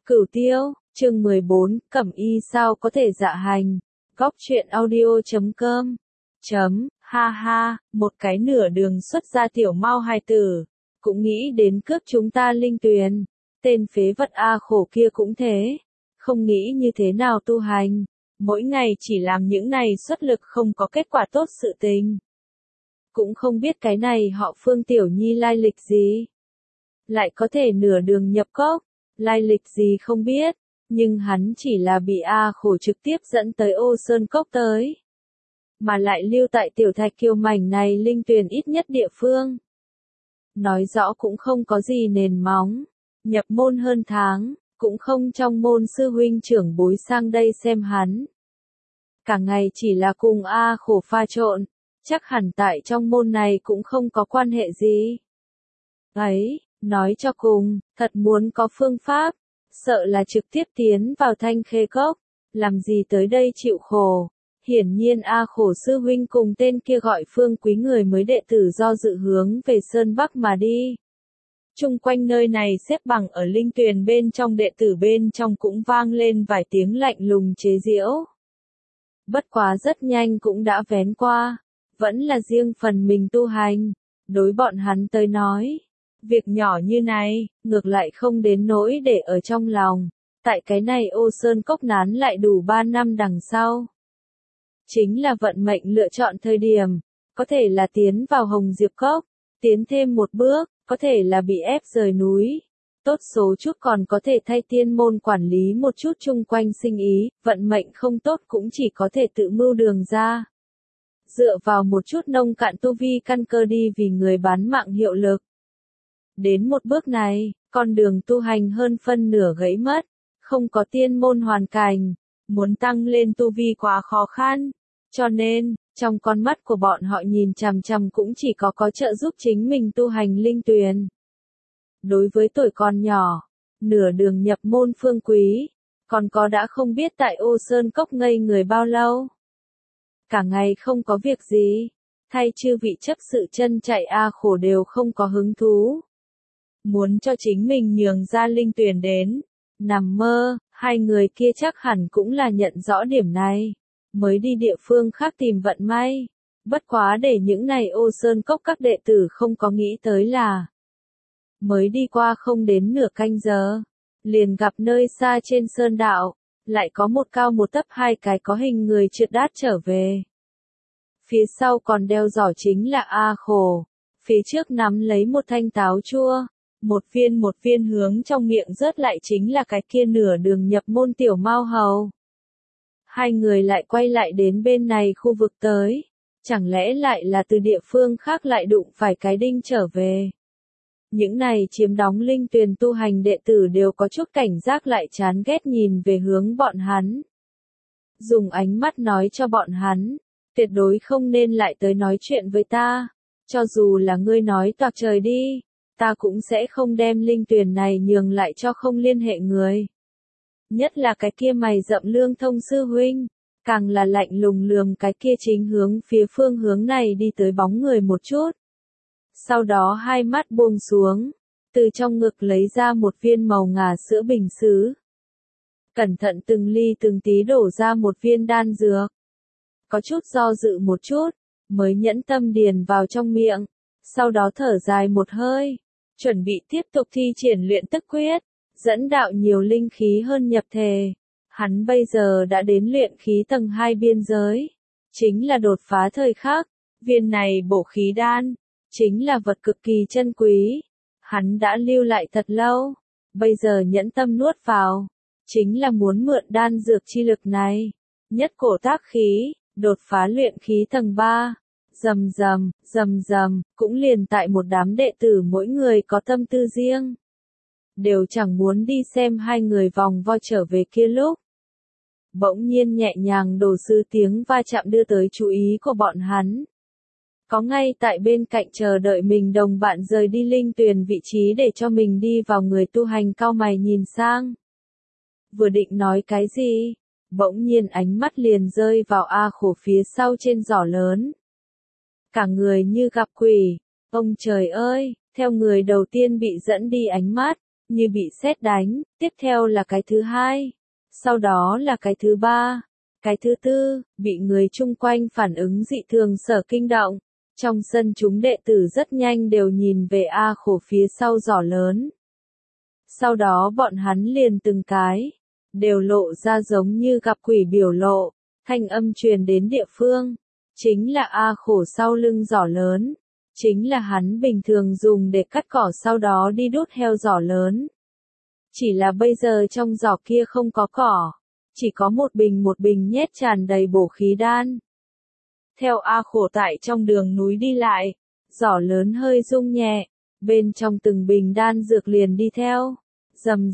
Cửu Tiêu, chương 14, Cẩm Y sao có thể dạ hành. Góc truyện audio.com. Ha ha, một cái nửa đường xuất ra tiểu mau hài tử, cũng nghĩ đến cướp chúng ta linh tuyền. Tên phế vật A khổ kia cũng thế, không nghĩ như thế nào tu hành, mỗi ngày chỉ làm những này xuất lực không có kết quả tốt sự tình. Cũng không biết cái này họ Phương Tiểu Nhi lai lịch gì, lại có thể nửa đường nhập cốc, lai lịch gì không biết, nhưng hắn chỉ là bị A khổ trực tiếp dẫn tới Ô Sơn Cốc tới, mà lại lưu tại tiểu thạch kiều mảnh này linh tuyền ít nhất địa phương. Nói rõ cũng không có gì nền móng, nhập môn hơn tháng, cũng không trong môn sư huynh trưởng bối sang đây xem hắn. Cả ngày chỉ là cùng A khổ pha trộn, chắc hẳn tại trong môn này cũng không có quan hệ gì. Ấy, nói cho cùng, thật muốn có phương pháp, sợ là trực tiếp tiến vào Thanh Khê Cốc, làm gì tới đây chịu khổ. Hiển nhiên A khổ sư huynh cùng tên kia gọi Phương Quý người mới đệ tử do dự hướng về Sơn Bắc mà đi. Chung quanh nơi này xếp bằng ở linh tuyền bên trong đệ tử bên trong cũng vang lên vài tiếng lạnh lùng chế giễu. Bất quá rất nhanh cũng đã vén qua, vẫn là riêng phần mình tu hành, đối bọn hắn tới nói. Việc nhỏ như này, ngược lại không đến nỗi để ở trong lòng, tại cái này Ô Sơn Cốc nán lại đủ 3 năm đằng sau. Chính là vận mệnh lựa chọn thời điểm, có thể là tiến vào Hồng Diệp Cốc, tiến thêm một bước, có thể là bị ép rời núi. Tốt số chút còn có thể thay tiên môn quản lý một chút chung quanh sinh ý, vận mệnh không tốt cũng chỉ có thể tự mưu đường ra. Dựa vào một chút nông cạn tu vi căn cơ đi vì người bán mạng hiệu lực. Đến một bước này, con đường tu hành hơn phân nửa gãy mất, không có tiên môn hoàn cảnh, muốn tăng lên tu vi quá khó khăn, cho nên, trong con mắt của bọn họ nhìn chằm chằm cũng chỉ có trợ giúp chính mình tu hành linh tuyền. Đối với tuổi còn nhỏ, nửa đường nhập môn Phương Quý, còn có đã không biết tại Ô Sơn Cốc ngây người bao lâu. Cả ngày không có việc gì, thay chư vị chấp sự chân chạy A khổ đều không có hứng thú. Muốn cho chính mình nhường ra linh tuyền đến, nằm mơ, hai người kia chắc hẳn cũng là nhận rõ điểm này, mới đi địa phương khác tìm vận may. Bất quá để những này Ô Sơn Cốc các đệ tử không có nghĩ tới là, mới đi qua không đến nửa canh giờ, liền gặp nơi xa trên sơn đạo, lại có một cao một thấp hai cái có hình người trượt đát trở về. Phía sau còn đeo giỏ chính là A khổ, phía trước nắm lấy một thanh táo chua, một viên hướng trong miệng rớt lại chính là cái kia nửa đường nhập môn tiểu mao hầu. Hai người lại quay lại đến bên này khu vực tới, chẳng lẽ lại là từ địa phương khác lại đụng phải cái đinh trở về. Những này chiếm đóng linh tuyền tu hành đệ tử đều có chút cảnh giác lại chán ghét nhìn về hướng bọn hắn. Dùng ánh mắt nói cho bọn hắn, tuyệt đối không nên lại tới nói chuyện với ta, cho dù là ngươi nói toạc trời đi, ta cũng sẽ không đem linh tuyền này nhường lại cho không liên hệ người. Nhất là cái kia mày rậm Lương Thông sư huynh, càng là lạnh lùng lườm cái kia chính hướng phía phương hướng này đi tới bóng người một chút. Sau đó hai mắt buông xuống, từ trong ngực lấy ra một viên màu ngà sữa bình sứ. Cẩn thận từng ly từng tí đổ ra một viên đan dược. Có chút do dự một chút, mới nhẫn tâm điền vào trong miệng, sau đó thở dài một hơi, chuẩn bị tiếp tục thi triển luyện tức quyết, dẫn đạo nhiều linh khí hơn nhập thể. Hắn bây giờ đã đến luyện khí tầng 2 biên giới, chính là đột phá thời khắc, viên này bổ khí đan, chính là vật cực kỳ chân quý, hắn đã lưu lại thật lâu, bây giờ nhẫn tâm nuốt vào, chính là muốn mượn đan dược chi lực này, nhất cổ tác khí, đột phá luyện khí tầng 3. Rầm rầm, cũng liền tại một đám đệ tử mỗi người có tâm tư riêng. Đều chẳng muốn đi xem hai người vòng vo trở về kia lúc. Bỗng nhiên nhẹ nhàng đổ sư tiếng va chạm đưa tới chú ý của bọn hắn. Có ngay tại bên cạnh chờ đợi mình đồng bạn rời đi linh tuyền vị trí để cho mình đi vào người tu hành cau mày nhìn sang. Vừa định nói cái gì, bỗng nhiên ánh mắt liền rơi vào A khổ phía sau trên giỏ lớn. Cả người như gặp quỷ, ông trời ơi, theo người đầu tiên bị dẫn đi ánh mắt, như bị sét đánh, tiếp theo là cái thứ hai, sau đó là cái thứ ba, cái thứ tư, bị người chung quanh phản ứng dị thường sở kinh động. Trong sân chúng đệ tử rất nhanh đều nhìn về A Khổ phía sau giỏ lớn. Sau đó bọn hắn liền từng cái, đều lộ ra giống như gặp quỷ biểu lộ, thanh âm truyền đến địa phương. Chính là A Khổ sau lưng giỏ lớn. Chính là hắn bình thường dùng để cắt cỏ sau đó đi đốt heo giỏ lớn. Chỉ là bây giờ trong giỏ kia không có cỏ, chỉ có một bình nhét tràn đầy bổ khí đan. Theo A Khổ tại trong đường núi đi lại, giỏ lớn hơi rung nhẹ, bên trong từng bình đan dược liền đi theo. Rầm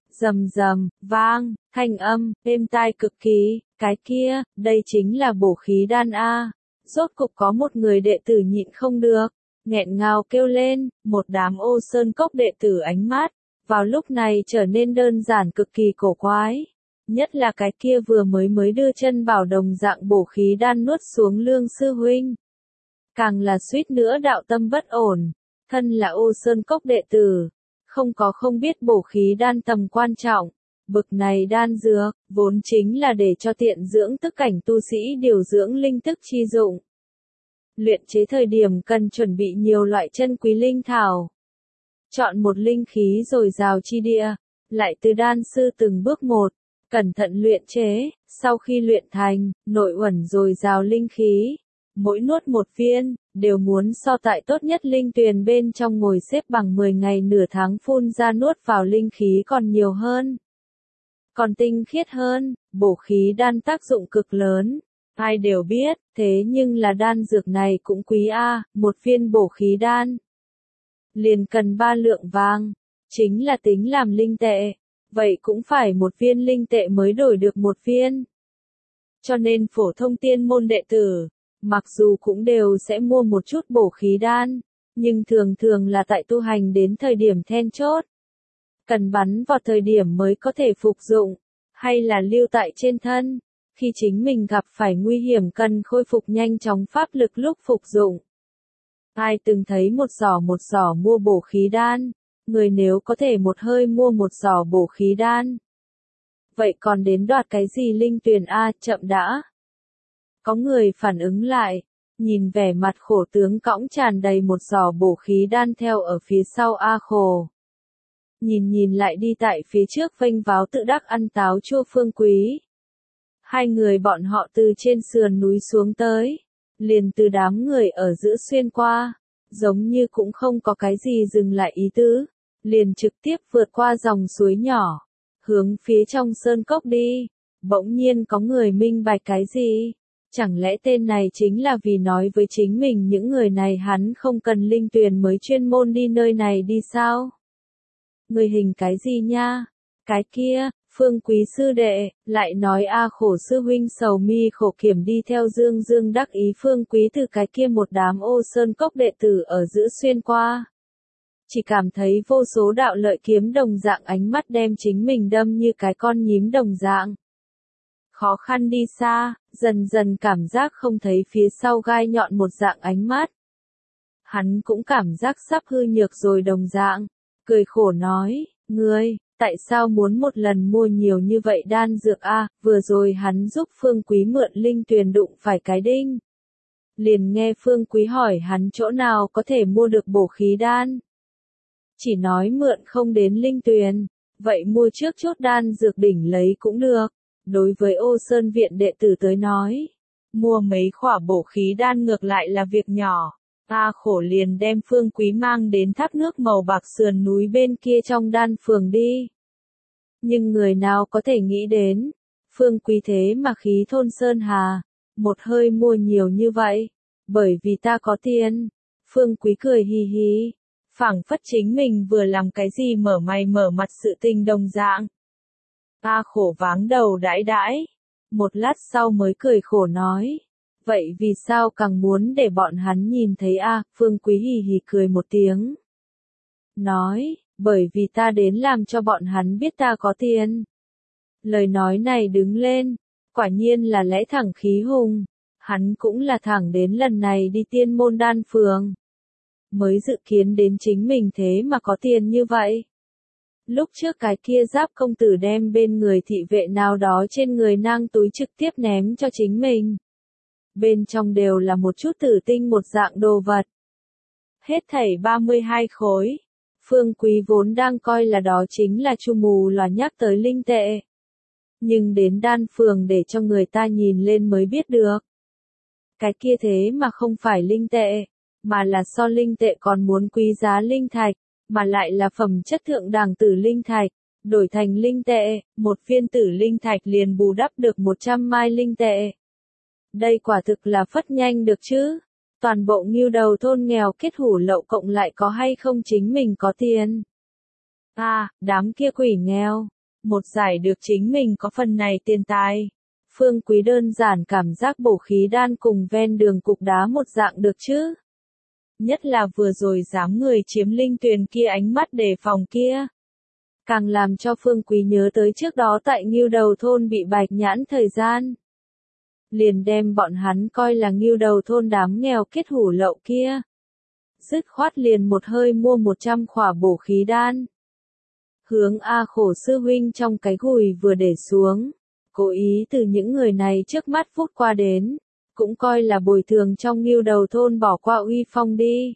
rầm, vang, thanh âm, êm tai cực kỳ, cái kia, đây chính là bổ khí đan A. Rốt cục có một người đệ tử nhịn không được, nghẹn ngào kêu lên, một đám Ô Sơn Cốc đệ tử ánh mắt, vào lúc này trở nên đơn giản cực kỳ cổ quái. Nhất là cái kia vừa mới đưa chân vào đồng dạng bổ khí đan nuốt xuống Lương sư huynh. Càng là suýt nữa đạo tâm bất ổn, thân là Ô Sơn Cốc đệ tử, không biết bổ khí đan tầm quan trọng. Bực này đan dược, vốn chính là để cho tiện dưỡng tức cảnh tu sĩ điều dưỡng linh tức chi dụng. Luyện chế thời điểm cần chuẩn bị nhiều loại chân quý linh thảo. Chọn một linh khí dồi dào chi địa, lại từ đan sư từng bước một, cẩn thận luyện chế, sau khi luyện thành, nội uẩn dồi dào linh khí. Mỗi nuốt một viên, đều muốn so tại tốt nhất linh tuyền bên trong ngồi xếp bằng 10 ngày nửa tháng phun ra nuốt vào linh khí còn nhiều hơn. Còn tinh khiết hơn, bổ khí đan tác dụng cực lớn. Ai đều biết, thế nhưng là đan dược này cũng quý a, một viên bổ khí đan liền cần 3 lượng vàng, chính là tính làm linh tệ, vậy cũng phải một viên linh tệ mới đổi được một viên. Cho nên phổ thông tiên môn đệ tử, mặc dù cũng đều sẽ mua một chút bổ khí đan, nhưng thường là tại tu hành đến thời điểm then chốt. Cần bắn vào thời điểm mới có thể phục dụng, hay là lưu tại trên thân, khi chính mình gặp phải nguy hiểm cần khôi phục nhanh chóng pháp lực lúc phục dụng. Ai từng thấy một giỏ mua bổ khí đan, người nếu có thể một hơi mua một giỏ bổ khí đan. Vậy còn đến đoạt cái gì linh tuyền a, chậm đã. Có người phản ứng lại, nhìn vẻ mặt khổ tướng cõng tràn đầy một giỏ bổ khí đan theo ở phía sau A Khổ. Nhìn lại đi tại phía trước vênh váo tự đắc ăn táo chua Phương Quý. Hai người bọn họ từ trên sườn núi xuống tới, liền từ đám người ở giữa xuyên qua, giống như cũng không có cái gì dừng lại ý tứ, liền trực tiếp vượt qua dòng suối nhỏ, hướng phía trong sơn cốc đi. Bỗng nhiên có người minh bạch cái gì? Chẳng lẽ tên này chính là vì nói với chính mình những người này hắn không cần linh tuyền mới chuyên môn đi nơi này đi sao? Người hình cái gì nha? Cái kia, Phương Quý sư đệ, lại nói A Khổ sư huynh sầu mi khổ kiểm đi theo Dương đắc ý Phương Quý từ cái kia một đám Ô Sơn Cốc đệ tử ở giữa xuyên qua. Chỉ cảm thấy vô số đạo lợi kiếm đồng dạng ánh mắt đem chính mình đâm như cái con nhím đồng dạng. Khó khăn đi xa, dần cảm giác không thấy phía sau gai nhọn một dạng ánh mắt. Hắn cũng cảm giác sắp hư nhược rồi đồng dạng, cười khổ nói, ngươi, tại sao muốn một lần mua nhiều như vậy đan dược a? Vừa rồi hắn giúp Phương Quý mượn linh tuyền đụng phải cái đinh. Liền nghe Phương Quý hỏi hắn chỗ nào có thể mua được bổ khí đan. Chỉ nói mượn không đến linh tuyền, vậy mua trước chốt đan dược đỉnh lấy cũng được. Đối với Ô Sơn viện đệ tử tới nói, mua mấy khỏa bổ khí đan ngược lại là việc nhỏ. A Khổ liền đem Phương Quý mang đến thác nước màu bạc sườn núi bên kia trong đan phường đi. Nhưng người nào có thể nghĩ đến, Phương Quý thế mà khí thôn sơn hà, một hơi mua nhiều như vậy, bởi vì ta có tiền. Phương Quý cười hì hì, phảng phất chính mình vừa làm cái gì mở mày mở mặt sự tình đồng dạng. A Khổ váng đầu đãi, một lát sau mới cười khổ nói, vậy vì sao càng muốn để bọn hắn nhìn thấy a? Phương Quý hì hì cười một tiếng. Nói, bởi vì ta đến làm cho bọn hắn biết ta có tiền. Lời nói này đứng lên, quả nhiên là lẽ thẳng khí hùng, hắn cũng là thẳng đến lần này đi tiên môn đan phường. Mới dự kiến đến chính mình thế mà có tiền như vậy. Lúc trước cái kia Giáp công tử đem bên người thị vệ nào đó trên người nang túi trực tiếp ném cho chính mình. Bên trong đều là một chút tử tinh một dạng đồ vật. Hết thảy 32 khối. Phương Quý vốn đang coi là đó chính là chu mù loà nhắc tới linh tệ. Nhưng đến đan phường để cho người ta nhìn lên mới biết được. Cái kia thế mà không phải linh tệ, mà là so linh tệ còn muốn quý giá linh thạch, mà lại là phẩm chất thượng đẳng tử linh thạch, đổi thành linh tệ, một viên tử linh thạch liền bù đắp được 100 mai linh tệ. Đây quả thực là phất nhanh được chứ. Toàn bộ Ngưu Đầu thôn nghèo kết hủ lậu cộng lại có hay không chính mình có tiền. Đám kia quỷ nghèo. Một giải được chính mình có phần này tiền tài. Phương Quý đơn giản cảm giác bổ khí đan cùng ven đường cục đá một dạng được chứ. Nhất là vừa rồi dám người chiếm linh tuyền kia ánh mắt đề phòng kia. Càng làm cho Phương Quý nhớ tới trước đó tại Ngưu Đầu thôn bị bạch nhãn thời gian. Liền đem bọn hắn coi là Ngưu Đầu thôn đám nghèo kết hủ lậu kia. Dứt khoát liền một hơi mua 100 khỏa bổ khí đan. Hướng A Khổ sư huynh trong cái gùi vừa để xuống. Cố ý từ những người này trước mắt phút qua đến. Cũng coi là bồi thường trong Ngưu Đầu thôn bỏ qua uy phong đi.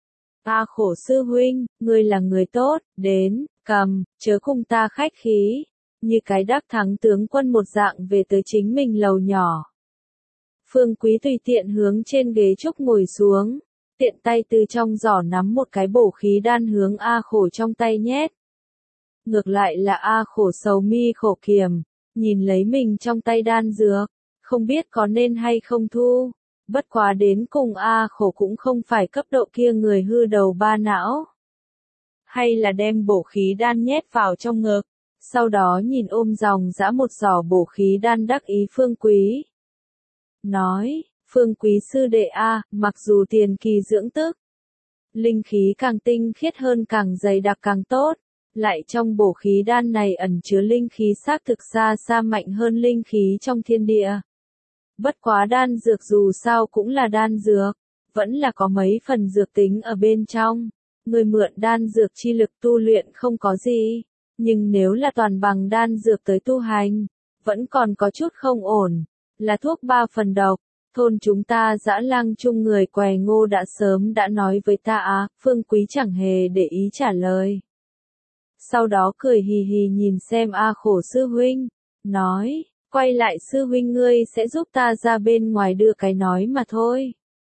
A Khổ sư huynh, ngươi là người tốt, đến, cầm, chớ cùng ta khách khí. Như cái đắc thắng tướng quân một dạng về tới chính mình lầu nhỏ. Phương Quý tùy tiện hướng trên ghế trúc ngồi xuống, tiện tay từ trong giỏ nắm một cái bổ khí đan hướng A Khổ trong tay nhét. Ngược lại là A Khổ sầu mi khổ kiểm, nhìn lấy mình trong tay đan dược, không biết có nên hay không thu, bất quá đến cùng A Khổ cũng không phải cấp độ kia người hư đầu ba não. Hay là đem bổ khí đan nhét vào trong ngực, sau đó nhìn ôm dòng dã một giỏ bổ khí đan đắc ý Phương Quý. Nói, Phương Quý sư đệ A, mặc dù tiền kỳ dưỡng tức, linh khí càng tinh khiết hơn càng dày đặc càng tốt, lại trong bổ khí đan này ẩn chứa linh khí xác thực xa xa mạnh hơn linh khí trong thiên địa. Bất quá đan dược dù sao cũng là đan dược, vẫn là có mấy phần dược tính ở bên trong, người mượn đan dược chi lực tu luyện không có gì, nhưng nếu là toàn bằng đan dược tới tu hành, vẫn còn có chút không ổn. Là thuốc 3 phần độc, thôn chúng ta Dã Lang chung người què ngô đã sớm đã nói với ta Phương Quý chẳng hề để ý trả lời. Sau đó cười hì hì nhìn xem A Khổ sư huynh, nói, quay lại sư huynh ngươi sẽ giúp ta ra bên ngoài đưa cái nói mà thôi.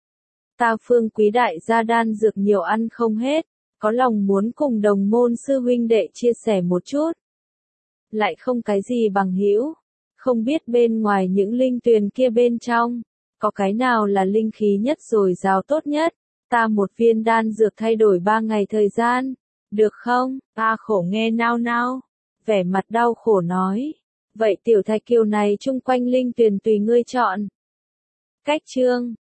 Ta Phương Quý đại gia đan dược nhiều ăn không hết, có lòng muốn cùng đồng môn sư huynh đệ chia sẻ một chút. Lại không cái gì bằng hữu. Không biết bên ngoài những linh tuyền kia bên trong, có cái nào là linh khí nhất rồi rào tốt nhất, ta một viên đan dược thay đổi 3 ngày thời gian, được không? A Khổ nghe nao nao, vẻ mặt đau khổ nói, vậy tiểu thạch kiều này chung quanh linh tuyền tùy ngươi chọn. Cách chương